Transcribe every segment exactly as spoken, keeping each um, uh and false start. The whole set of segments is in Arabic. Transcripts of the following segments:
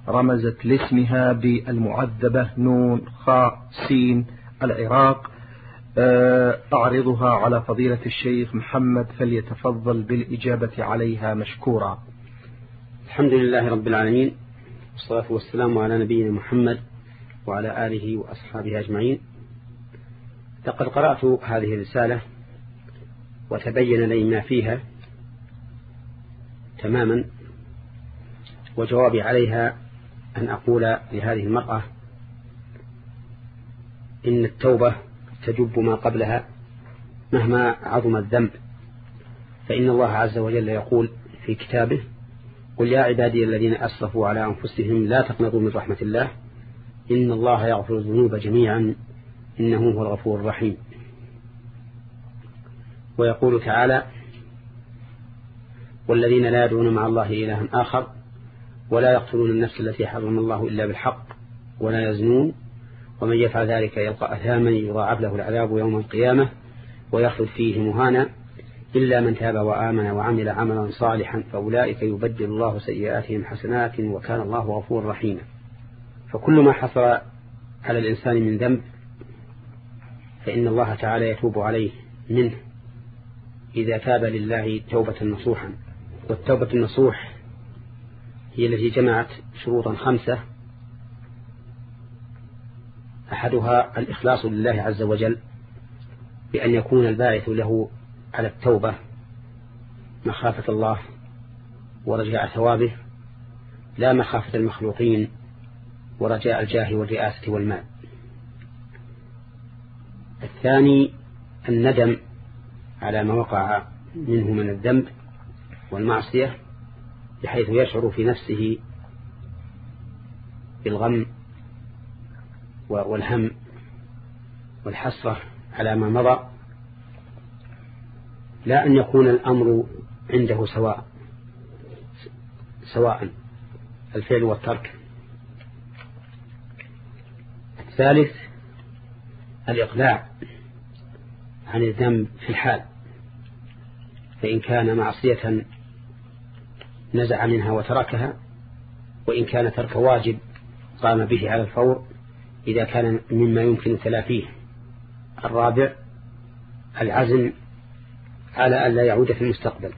رمزت لاسمها بالمعذبة نون خاء سين العراق. أعرضها على فضيلة الشيخ محمد فليتفضل بالإجابة عليها مشكورا. الحمد لله رب العالمين، والصلاة والسلام على نبينا محمد وعلى آله وأصحابه أجمعين. لقد قرأت هذه الرسالة وتبين لي ما فيها تماما، وجوابي عليها أن أقول لهذه المرأة إن التوبة تجب ما قبلها مهما عظم الذنب، فإن الله عز وجل يقول في كتابه: قل يا عبادي الذين أسرفوا على أنفسهم لا تقنطوا من رحمة الله إن الله يغفر الذنوب جميعا إنه هو الغفور الرحيم. ويقول تعالى: والذين لا يدعون مع الله إلها آخر ولا يقتلون النفس التي حرم الله إلا بالحق ولا يزنون ومن يفعل ذلك يلقى أثاما يضاعف له العذاب يوم القيامة ويخلد فيه مهانا إلا من تاب وآمن وعمل عملا صالحا فأولئك يبدل الله سيئاتهم حسنات وكان الله غفورا رحيما. فكل ما حصل على الإنسان من ذنب فإن الله تعالى يتوب عليه منه إذا تاب لله توبة نصوحا. والتوبة النصوح هي التي جمعت شروطا خمسة، أحدها الإخلاص لله عز وجل بأن يكون الباعث له على التوبة مخافة الله ورجاء ثوابه لا مخافة المخلوقين ورجاء الجاه والرئاسة والمال. الثاني الندم على ما وقع منه من الذنب والمعصية بحيث يشعر في نفسه بالغم والهم والحسرة على ما مضى، لا أن يكون الأمر عنده سواء سواء الفعل والترك. الثالث الإقلاع عن الذنب في الحال، فإن كان معصية نزع منها وتركها، وإن كان ترك واجب قام به على الفور إذا كان مما يمكن تلافيه. الرابع العزم على أن لا يعود في المستقبل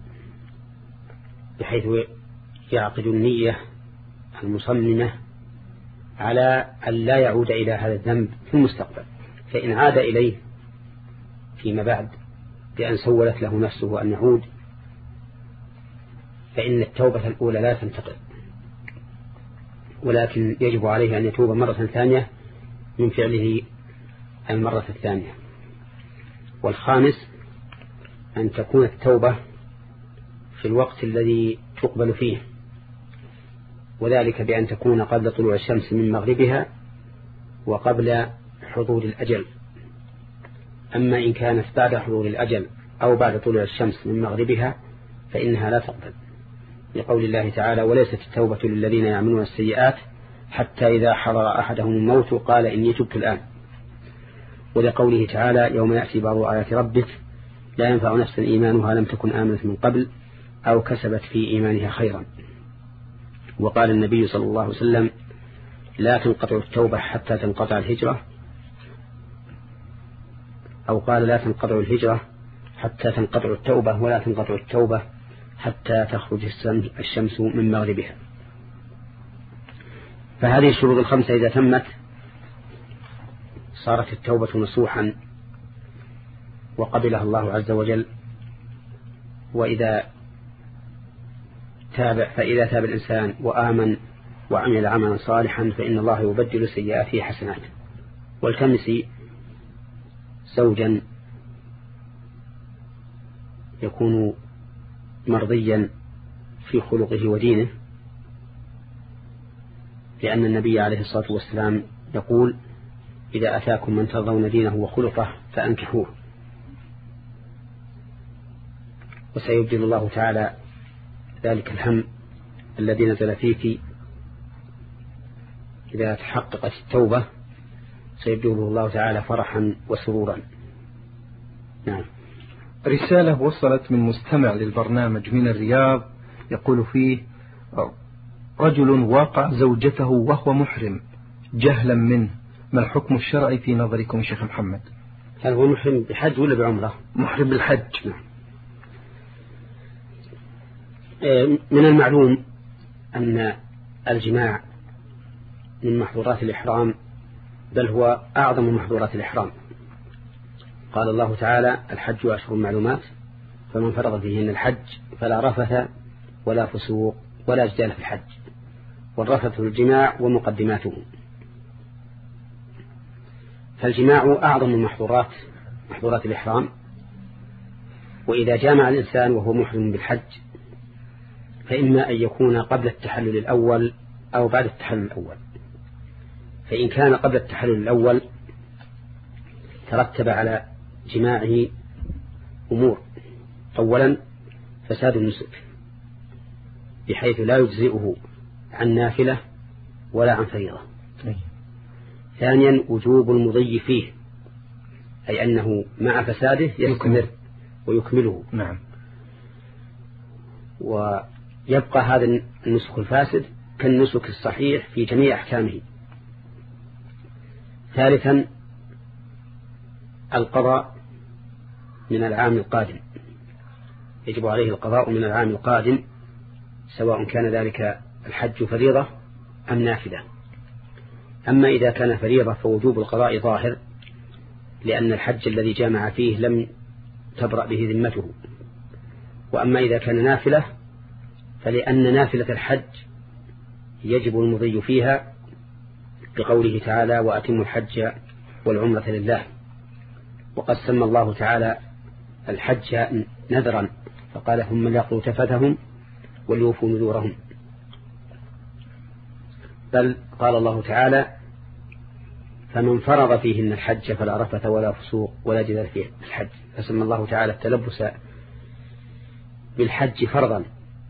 بحيث يعقد النية المصممة على أن لا يعود إلى هذا الذنب في المستقبل، فإن عاد إليه فيما بعد بأن سولت له نفسه أن يعود فإن التوبة الأولى لا تنتقل، ولكن يجب عليه أن يتوب مرة ثانية من فعله المرة الثانية. والخامس أن تكون التوبة في الوقت الذي تقبل فيه، وذلك بأن تكون قبل طلوع الشمس من مغربها وقبل حضور الأجل. أما إن كانت بعد حضور الأجل أو بعد طلوع الشمس من مغربها فإنها لا تقبل، لقول الله تعالى: وليست التوبة للذين يعملون السيئات حتى إذا حضر أحدهم الموت قال إني تبت الآن. ولقوله تعالى: يوم يأتي بعض آيات ربك لا ينفع نفسا إيمانها لم تكن آمنت من قبل أو كسبت في إيمانها خيرا. وقال النبي صلى الله عليه وسلم: لا تنقطع التوبة حتى تنقطع الهجرة، أو قال: لا تنقطع الهجرة حتى تنقطع التوبة، ولا تنقطع التوبة حتى تخرج الشمس من مغربها. فهذه الشروط الخمسة إذا تمت صارت التوبة نصوحا وقبلها الله عز وجل. وإذا تاب فإذا تاب الإنسان وآمن وعمل عملا صالحا فإن الله يبدل سيئاته حسنات. والتمسي زوجا يكون مرضيا في خلقه ودينه، لأن النبي عليه الصلاة والسلام يقول: إذا أتاكم من ترضون دينه وخلقه فأنكحوه. وسيبدل الله تعالى ذلك الهم الذي نزل فيك إذا تحققت التوبة، سيبدله الله تعالى فرحا وسرورا. نعم. رسالة وصلت من مستمع للبرنامج من الرياض يقول فيه: رجل واقع زوجته وهو محرم جهلا منه، ما الحكم الشرعي في نظركم شيخ محمد؟ هل هو محرم بحج ولا بعمرة؟ محرم بالحج. من المعلوم أن الجماع من محظورات الإحرام، بل هو أعظم محظورات الإحرام. قال الله تعالى: الحج أشهر معلومات فمن فرض فيهن الحج فلا رفث ولا فسوق ولا جدال في الحج. والرفث الجماع ومقدماته. فالجماع أعظم من محظورات محظورات الإحرام. وإذا جامع الإنسان وهو محرم بالحج فإما أن يكون قبل التحلل الأول أو بعد التحلل الأول. فإن كان قبل التحلل الأول ترتب على جماعه أمور: أولا فساد النسك بحيث لا يجزئه عن نافلة ولا عن فريضة. ثانيا وجوب المضي فيه، أي أنه مع فساده يستمر ويكمله. نعم. ويبقى هذا النسك الفاسد كالنسك الصحيح في جميع أحكامه. ثالثا القضاء من العام القادم، يجب عليه القضاء من العام القادم سواء كان ذلك الحج فريضة أم نافلة. أما إذا كان فريضة فوجوب القضاء ظاهر، لأن الحج الذي جامع فيه لم تبرأ به ذمته. وأما إذا كان نافلة فلأن نافلة الحج يجب المضي فيها بقوله تعالى: وأتموا الحج والعمرة لله. وقد سمى الله تعالى الحج نذرا فقال: هم ليقضوا تفثهم وليوفوا نذورهم. بل قال الله تعالى: فمن فرض فيهن الحج فلا رفث ولا فسوق ولا جدال فيه الحج. فسمى الله تعالى التلبس بالحج فرضا.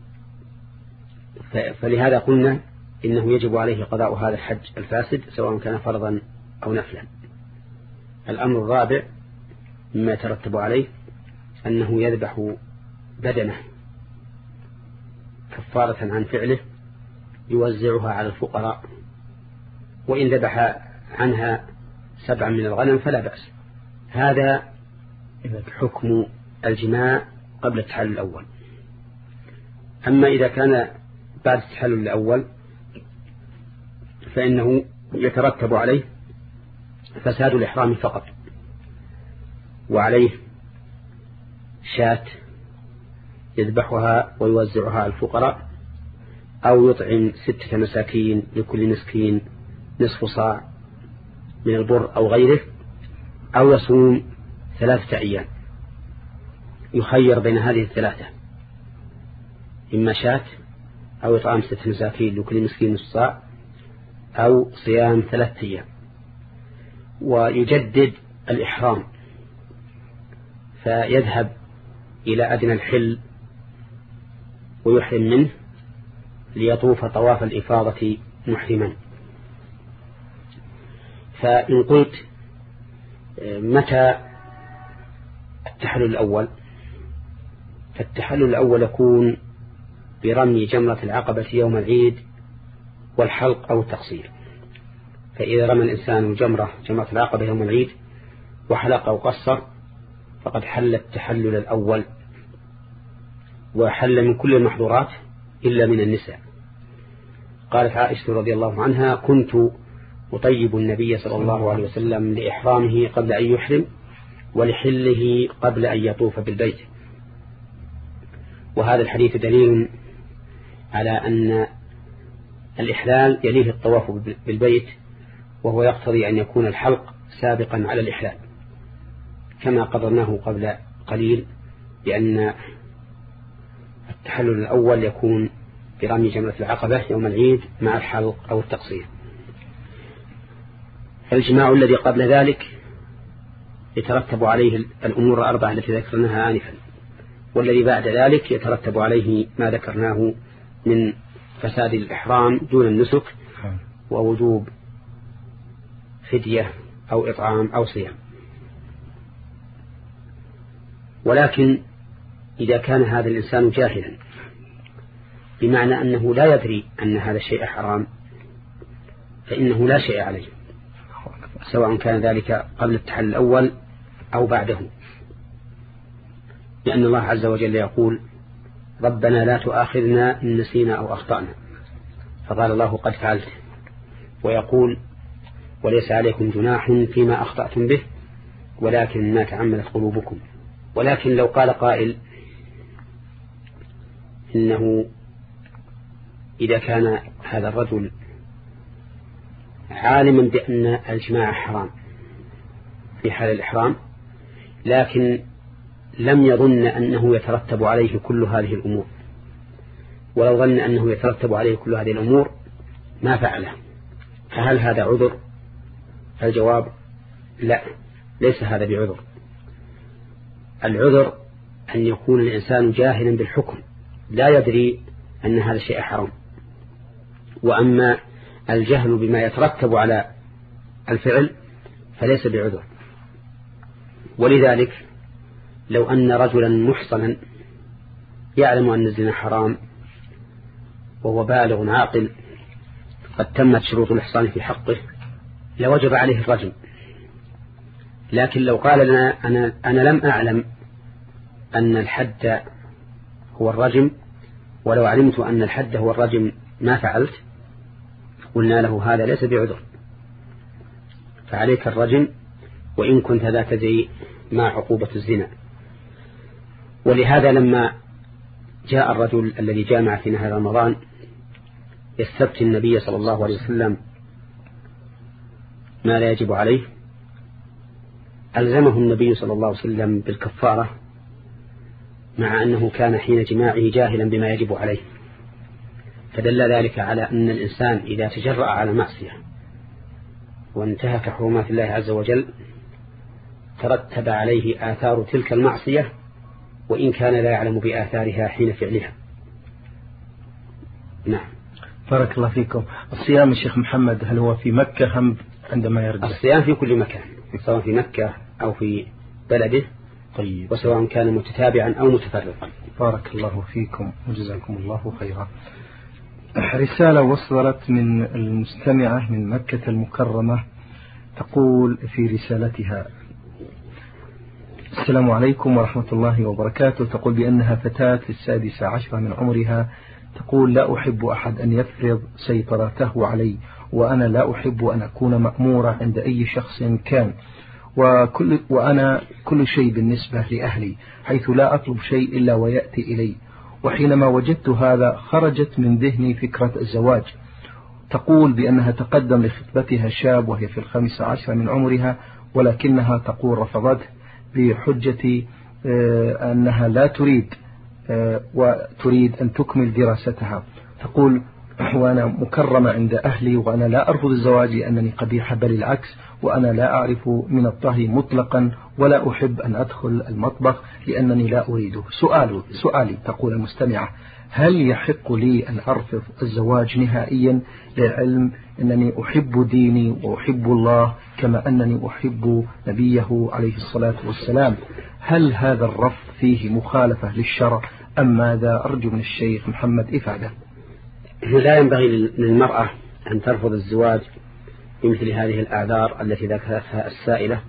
فلهذا قلنا إنه يجب عليه قضاء هذا الحج الفاسد سواء كان فرضا أو نفلا. الأمر الرابع مما يترتب عليه أنه يذبح بدنه كفارة عن فعله يوزعها على الفقراء، وإن ذبح عنها سبعا من الغنم فلا بأس. هذا حكم الجماع قبل التحلل الأول. أما إذا كان بعد التحلل الأول فإنه يترتب عليه فساد الإحرام فقط، وعليه شاة يذبحها ويوزعها على الفقراء، أو يطعم ستة مساكين لكل مسكين نصف صاع من البر أو غيره، أو يصوم ثلاثة أيام. يخير بين هذه الثلاثة: إما شاة أو إطعام ستة مساكين لكل مسكين نصف صاع أو صيام ثلاثة أيام. ويجدد الإحرام فيذهب إلى أدنى الحل ويحرم منه ليطوف طواف الإفاضة محرما. فإن قلت متى التحلل الأول؟ فالتحلل الأول يكون برمي جمرة العقبة يوم العيد والحلق أو التقصير. فإذا رمى الإنسان جمرة جمرة العقبة يوم العيد وحلق أو قصر فقد حل التحلل الأول، وحل من كل المحظورات إلا من النساء. قالت عائشة رضي الله عنها: كنت أطيب النبي صلى الله عليه وسلم لإحرامه قبل أن يحرم ولحله قبل أن يطوف بالبيت. وهذا الحديث دليل على أن الإحلال يليه الطواف بالبيت، وهو يقتضي أن يكون الحلق سابقا على الإحلال، كما قررناه قبل قليل بأن التحلل الأول يكون برمي جمرة العقبة يوم العيد مع الحلق أو التقصير. الجماع الذي قبل ذلك يترتب عليه الأمور الأربعة التي ذكرناها آنفا، والذي بعد ذلك يترتب عليه ما ذكرناه من فساد الإحرام دون النسك ووجوب فدية أو إطعام أو صيام. ولكن إذا كان هذا الإنسان جاهلا بمعنى أنه لا يدري أن هذا الشيء حرام فإنه لا شيء عليه، سواء كان ذلك قبل التحلل الأول أو بعده، لأن الله عز وجل يقول ربنا لا تؤاخذنا إن نسينا أو أخطأنا، فقال الله قد فعلت، ويقول وليس عليكم جناح فيما أخطأتم به ولكن ما تعمدت قلوبكم. ولكن لو قال قائل إنه إذا كان هذا الرجل عالما بأن الجماع حرام في حال الإحرام لكن لم يظن أنه يترتب عليه كل هذه الأمور، ولو ظن أنه يترتب عليه كل هذه الأمور ما فعله، فهل هذا عذر؟ الجواب لا، ليس هذا بعذر. العذر أن يكون الإنسان جاهلا بالحكم لا يدري أن هذا الشيء حرام. وأما الجهل بما يترتب على الفعل فليس بعذر. ولذلك لو أن رجلا محصنا يعلم أن الزنا حرام وهو بالغ عاقل قد تمت شروط الإحصان في حقه لوجب عليه الرجم. لكن لو قال لنا أنا, أنا لم أعلم أن الحد هو الرجم، ولو علمت أن الحد هو الرجم ما فعلت، قلنا له هذا ليس بعذر، فعليك الرجم وإن كنت لا تدري ما عقوبة الزنا. ولهذا لما جاء الرجل الذي جامع في نهار رمضان يستفتي النبي صلى الله عليه وسلم ما لا يجب عليه، ألزمه النبي صلى الله عليه وسلم بالكفارة مع أنه كان حين جماعه جاهلا بما يجب عليه. فدل ذلك على أن الإنسان إذا تجرأ على معصية وانتهك حرمات الله عز وجل ترتب عليه آثار تلك المعصية وإن كان لا يعلم بآثارها حين فعلها. نعم. بارك الله فيكم. الصيام الشيخ محمد هل هو في مكة هم عندما يرجع؟ الصيام في كل مكان، سواء في مكة أو في بلده. طيب. وسواء كان متتابعا أو متفرقا. بارك الله فيكم وجزاكم الله خيرا. رسالة وصلت من المستمعة من مكة المكرمة تقول في رسالتها: السلام عليكم ورحمة الله وبركاته. تقول بأنها فتاة في السادسة عشرة من عمرها. تقول: لا أحب أحد أن يفرض سيطرته علي، وأنا لا أحب أن أكون مأمورة عند أي شخص كان، وكل وأنا كل شيء بالنسبة لأهلي، حيث لا أطلب شيء إلا ويأتي إلي. وحينما وجدت هذا خرجت من ذهني فكرة الزواج. تقول بأنها تقدم لخطبتها شاب وهي في الخامسة عشرة من عمرها، ولكنها تقول رفضته بحجة أنها لا تريد وتريد أن تكمل دراستها. تقول: وأنا مكرمة عند أهلي وأنا لا أرفض الزواج لأنني قبيحة، بل العكس، وأنا لا أعرف من الطهي مطلقا ولا أحب أن أدخل المطبخ لأنني لا أريده. سؤال سؤالي تقول المستمعة: هل يحق لي أن أرفض الزواج نهائيا، للعلم أنني أحب ديني وأحب الله كما أنني أحب نبيه عليه الصلاة والسلام؟ هل هذا الرفض فيه مخالفة للشرع أم ماذا؟ أرجو من الشيخ محمد إفادة. لا ينبغي للمرأة أن ترفض الزواج بمثل هذه الأعذار التي ذكرتها السائلة،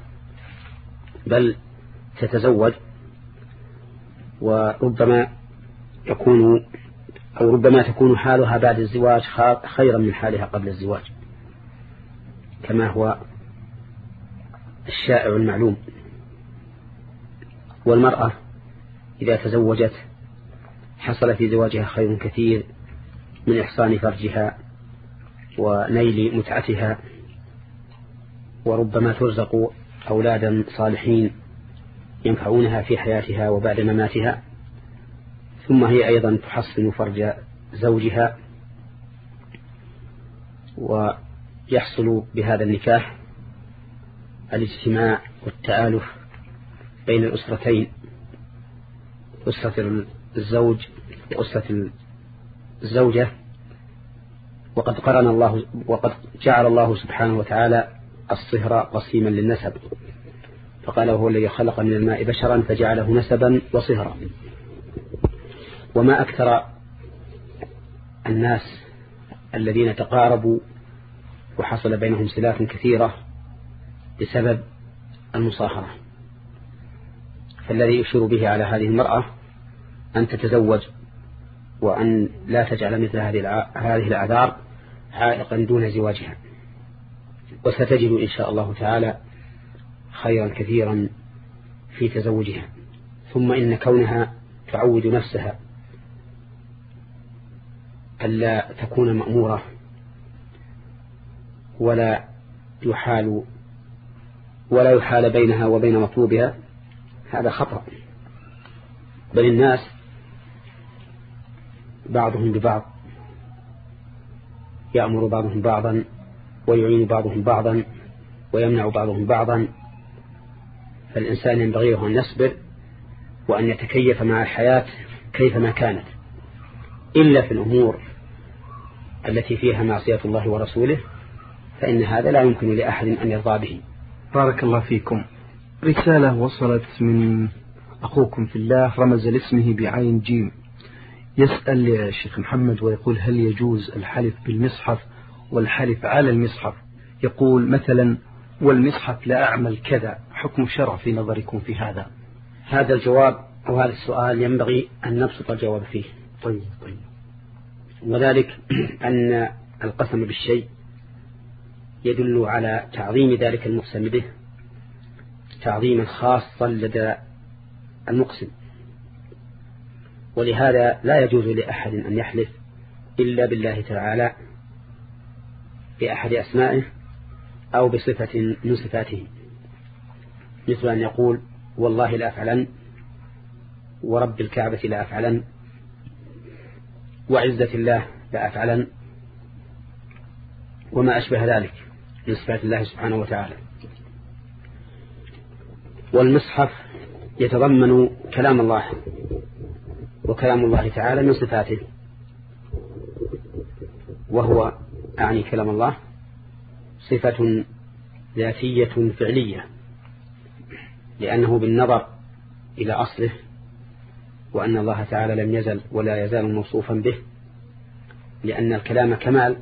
بل تتزوج، وربما يكون أو ربما تكون حالها بعد الزواج خيرا من حالها قبل الزواج، كما هو الشائع المعلوم. والمرأة إذا تزوجت حصل في زواجها خير كثير من إحصان فرجها ونيل متعتها، وربما ترزق أولادا صالحين ينفعونها في حياتها وبعد مماتها، ثم هي أيضا تحصن فرج زوجها، ويحصل بهذا النكاح الاجتماع والتآلف بين الأسرتين، أسرة الزوج وأسرة الزوجة. وقد قرن الله وقد جعل الله سبحانه وتعالى الصهر قسيما للنسب، فقال: وهو الذي خلق من الماء بشرا فجعله نسبا وصهرا. وما أكثر الناس الذين تقاربوا وحصل بينهم صلات كثيرة بسبب المصاهرة. فالذي يشير به على هذه المرأة أن تتزوج وأن لا تجعل مثل هذه الأعذار عائقا دون زواجها، وستجد إن شاء الله تعالى خيرا كثيرا في تزوجها. ثم إن كونها تعود نفسها ألا تكون مأمورة ولا يحال ولا يحال بينها وبين مطلوبها، هذا خطأ. بل الناس بعضهم ببعض، يأمر بعضهم بعضا ويعين بعضهم بعضا ويمنع بعضهم بعضا. فالإنسان ينبغي أن يصبر وأن يتكيف مع الحياة كيفما كانت، إلا في الأمور التي فيها معصية الله ورسوله، فإن هذا لا يمكن لأحد أن يرضى به. بارك الله فيكم. رسالة وصلت من أخوكم في الله، رمز لاسمه بعين جيم، يسأل يا شيخ محمد ويقول: هل يجوز الحلف بالمصحف والحلف على المصحف؟ يقول مثلا: والمصحف لا أعمل كذا، حكم الشرع في نظركم في هذا؟ هذا الجواب أو هذا السؤال ينبغي أن نبسط الجواب فيه. طيب طيب. وذلك أن القسم بالشيء يدل على تعظيم ذلك المقسم به تعظيما خاصا لدى المقسم، ولهذا لا يجوز لأحد أن يحلف إلا بالله تعالى بأحد أسمائه أو بصفة من صفاته، مثل أن يقول: والله لا أفعلن، ورب الكعبة لا أفعلن، وعزة الله لا أفعلن، وما أشبه ذلك من صفات الله سبحانه وتعالى. والمصحف يتضمن كلام الله، وكلام الله تعالى من صفاته، وهو أعني كلام الله صفة ذاتية فعلية، لأنه بالنظر إلى أصله، وأن الله تعالى لم يزل ولا يزال موصوفا به، لأن الكلام كمال،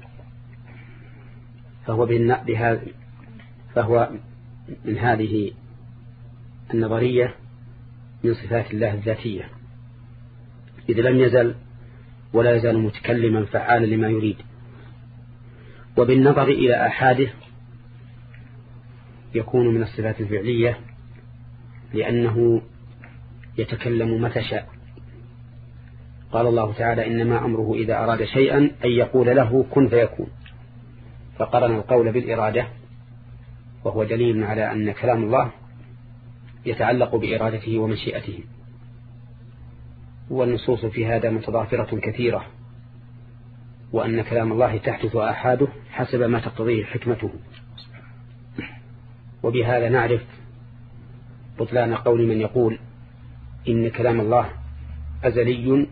فهو بهذا فهو من هذه النظرية من صفات الله الذاتية، إذ لم يزل ولا يزال متكلما فعالا لما يريد. وبالنظر إلى أحاده يكون من الصفات الفعلية، لأنه يتكلم متى شاء. قال الله تعالى: إنما أمره إذا أراد شيئا أن يقول له كن فيكون، فقرن القول بالإرادة، وهو دليل على أن كلام الله يتعلق بإرادته ومشيئته. والنصوص في هذا متضافرة كثيرة، وأن كلام الله تحدث آحاده حسب ما تقتضيه حكمته. وبهذا نعرف بطلان قول من يقول إن كلام الله أزلي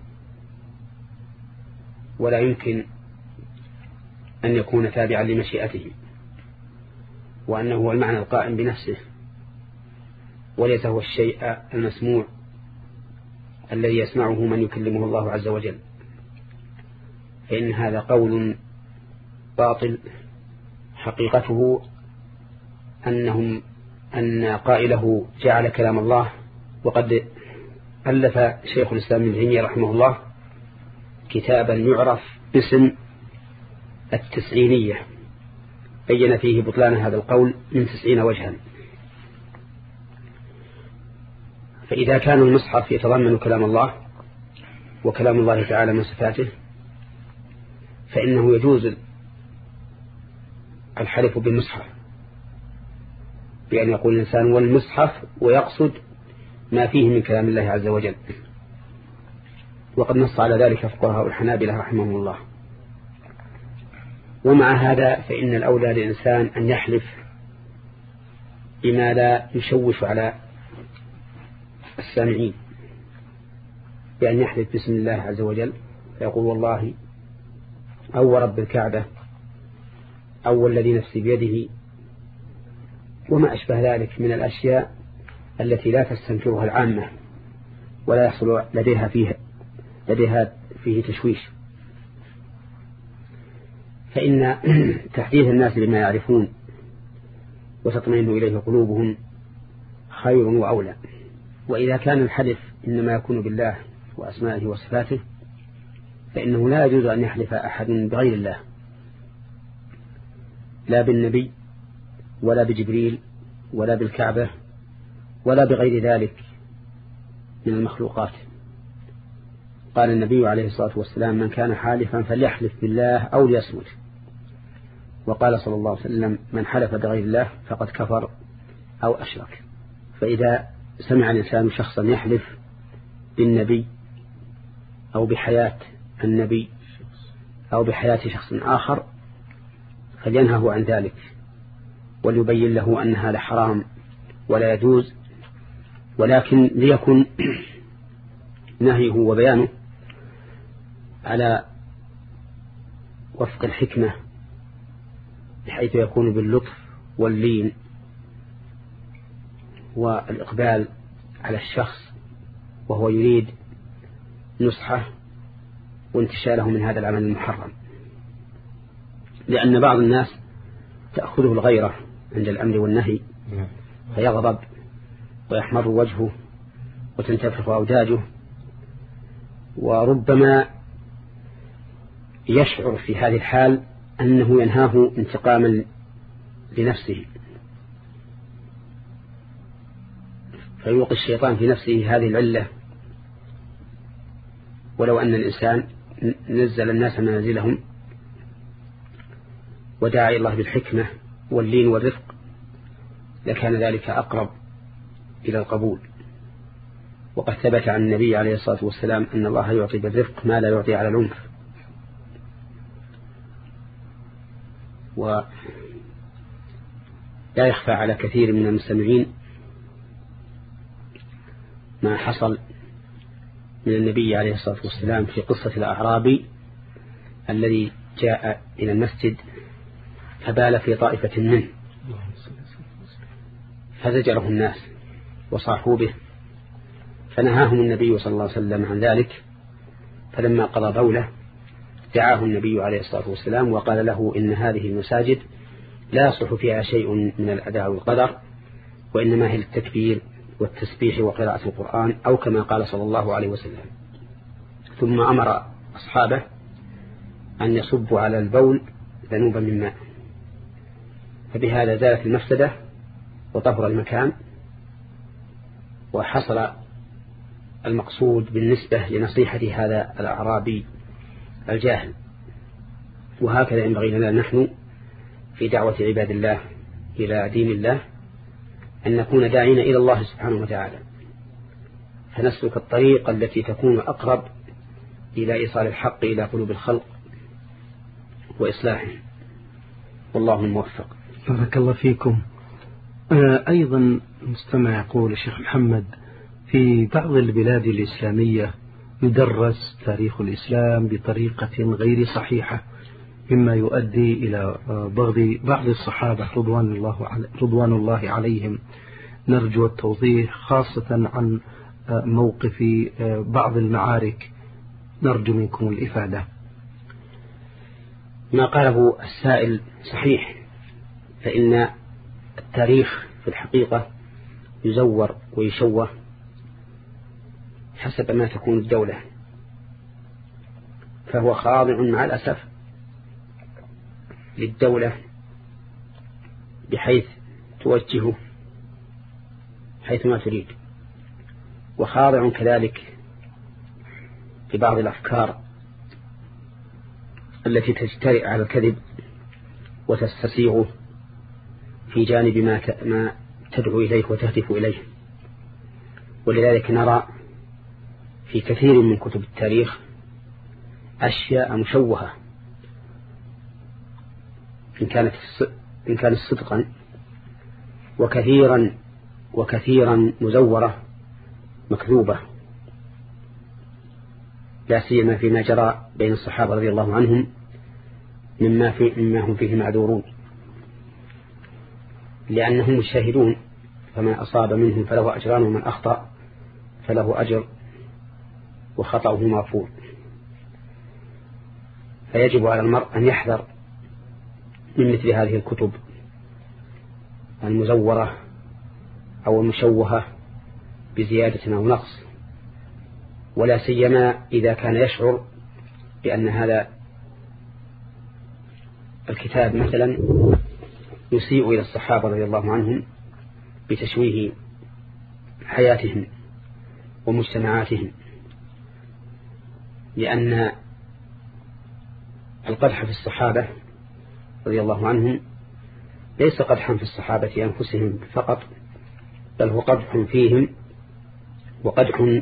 ولا يمكن أن يكون تابعا لمشيئته، وأنه هو المعنى القائم بنفسه، وليس هو الشيء المسموع الذي يسمعه من يكلمه الله عز وجل. فإن هذا قول باطل، حقيقته أنهم أن قائله جعل كلام الله. وقد ألف شيخ الإسلام ابن تيمية رحمه الله كتابا يعرف باسم التسعينية، بين فيه بطلان هذا القول من تسعين وجها. فإذا كان المصحف يتضمن كلام الله وكلام الله تعالى من صفاته، فإنه يجوز الحلف بالمصحف، بأن يقول الإنسان والمصحف ويقصد ما فيه من كلام الله عز وجل. وقد نص على ذلك فقهاء الحنابلة رحمهم الله. ومع هذا فإن الأولى للإنسان أن يحلف بما لا يشوش على السامعين، بأن يحلف بسم الله عز وجل فيقول والله أو رب الكعبة أو الذي نفسي بيده، وما أشبه ذلك من الأشياء التي لا تستنكرها العامة ولا يحصل لديها فيها لديها فيه تشويش. فإن تحديث الناس بما يعرفون وتطمئن إليه قلوبهم خير وأولى. وإذا كان الحلف إنما يكون بالله وأسمائه وصفاته فإنه لا يجوز أن يحلف أحد بغير الله، لا بالنبي ولا بجبريل ولا بالكعبة ولا بغير ذلك من المخلوقات. قال النبي عليه الصلاة والسلام: من كان حالفا فليحلف بالله أو ليصمت. وقال صلى الله عليه وسلم: من حلف بغير الله فقد كفر أو أشرك. فإذا سمع الإنسان شخصا يحلف بالنبي أو بحياة النبي أو بحياة شخص آخر فلينهه عن ذلك، وليبين له أن هذا حرام ولا يجوز، ولكن ليكن نهيه وبيانه على وفق الحكمة، بحيث يكون باللطف واللين والإقبال على الشخص وهو يريد نصحه وانتشاله من هذا العمل المحرم. لأن بعض الناس تأخذه الغيرة عند الأمر والنهي فيغضب ويحمر وجهه وتنتفخ أوداجه، وربما يشعر في هذه الحال أنه ينهاه انتقاما لنفسه، فيوقي الشيطان في نفسه هذه العلة. ولو أن الإنسان نزل الناس منازلهم ودعا الله بالحكمة واللين والرفق لكان ذلك أقرب إلى القبول. وقد ثبت عن النبي عليه الصلاة والسلام أن الله يعطي بالرفق ما لا يعطي على العنف. ولا يخفى على كثير من المستمعين ما حصل من النبي عليه الصلاة والسلام في قصة الأعرابي الذي جاء إلى المسجد فبال في طائفة منه فزجره الناس وصاحوا به، فنهاهم النبي صلى الله عليه وسلم عن ذلك. فلما قضى بوله دعاه النبي عليه الصلاة والسلام وقال له: إن هذه المساجد لا يصلح فيها شيء من الأداء والقدر، وإنما هي التكبير والتسبيح وقراءة القرآن، أو كما قال صلى الله عليه وسلم. ثم أمر أصحابه أن يصبوا على البول ذنوبا من ماء، فبهذا زالت المفسدة وطهر المكان وحصل المقصود بالنسبة لنصيحة هذا الأعرابي الجاهل. وهكذا ينبغي لنا نحن في دعوة عباد الله إلى دين الله أن نكون داعين إلى الله سبحانه وتعالى، فنسلك الطريق التي تكون أقرب إلى إيصال الحق إلى قلوب الخلق وإصلاحهم، والله الموفق. بارك الله فيكم. أيضا مستمع يقول: الشيخ محمد، في بعض البلاد الإسلامية يدرس تاريخ الإسلام بطريقة غير صحيحة، مما يؤدي إلى بغض بعض الصحابة رضوان الله رضوان الله عليهم. نرجو التوضيح خاصة عن موقف بعض المعارك، نرجو منكم الإفادة. ما قاله السائل صحيح، فإن التاريخ في الحقيقة يزور ويشوه حسب ما تكون الدولة، فهو خاضع مع الأسف للدولة بحيث توجهه حيثما تريد، وخاضع كذلك في بعض الأفكار التي تجترئ على الكذب وتستسيغه في جانب ما ما تدعو إليه وتهدف إليه. ولذلك نرى في كثير من كتب التاريخ أشياء مشوهة إن كانت إن كانت صدقا، وكثيرا وكثيرا مزورة مكذوبة، لا سيما فيما جرى بين الصحابة رضي الله عنهم مما, في مما هم فيه معذورون، لأنهم مشاهدون، فما أصاب منهم فله أجران ومن أخطأ فله أجر وخطأه مغفور. فيجب على المرء أن يحذر من مثل هذه الكتب المزورة أو المشوهة بزيادة أو نقص، ولا سيما إذا كان يشعر بأن هذا الكتاب مثلا يسيء إلى الصحابة رضي الله عنهم بتشويه حياتهم ومجتمعاتهم، لأن القدح في الصحابة رضي الله عنهم ليس قدحا في الصحابة أنفسهم فقط، بل هو قدح فيهم وقدح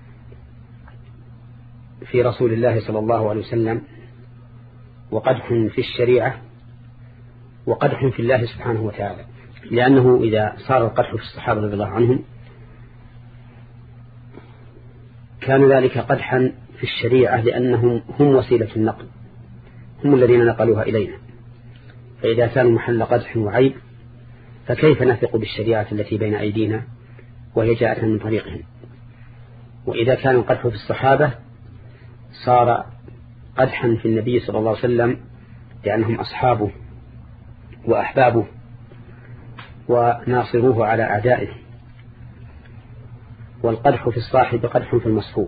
في رسول الله صلى الله عليه وسلم، وقدح في الشريعة، وقدح في الله سبحانه وتعالى. لأنه إذا صار القدح في الصحابة رضي الله عنهم كان ذلك قدحا في الشريعة، لأنهم هم وسيلة النقل، هم الذين نقلوها إلينا، فإذا كانوا محل قدح وعيب فكيف نثق بالشريعة التي بين أيدينا وهي جاءت من طريقهم؟ وإذا كان القدح في الصحابة صار قدحا في النبي صلى الله عليه وسلم، لأنهم أصحابه وأحبابه وناصروه على أعدائه. والقدح في الصاحب قدح في المصحوب.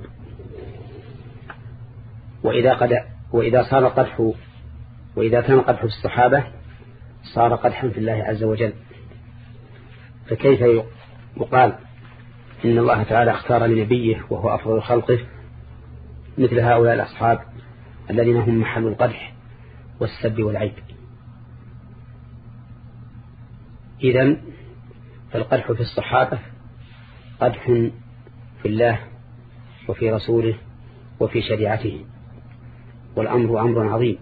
وإذا, قد وإذا صار قدح وإذا كان قدح في الصحابة صار قدحا في الله عز وجل، فكيف يقال إن الله تعالى اختار لنبيه وهو أفضل خلقه مثل هؤلاء الأصحاب الذين هم محل القدح والسب والعيب؟ إذن فالقدح في الصحابة قدح في الله وفي رسوله وفي شريعته، والأمر أمر عظيم.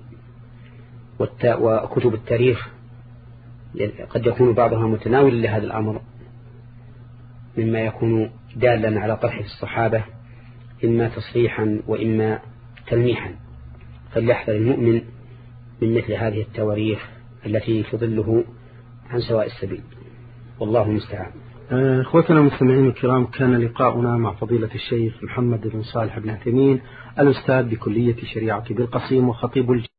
وكتب التاريخ قد يكون بعضها متناول لهذا الأمر، مما يكون دالا على قدح في الصحابة إما تصريحا وإما تلميحا، فليحذر المؤمن من مثل هذه التواريخ التي تضله عن سواء السبيل، والله المستعان. اخوتنا المستمعين الكرام، كان لقاؤنا مع فضيلة الشيخ محمد بن صالح بن عثيمين الأستاذ بكلية شريعة بالقصيم وخطيب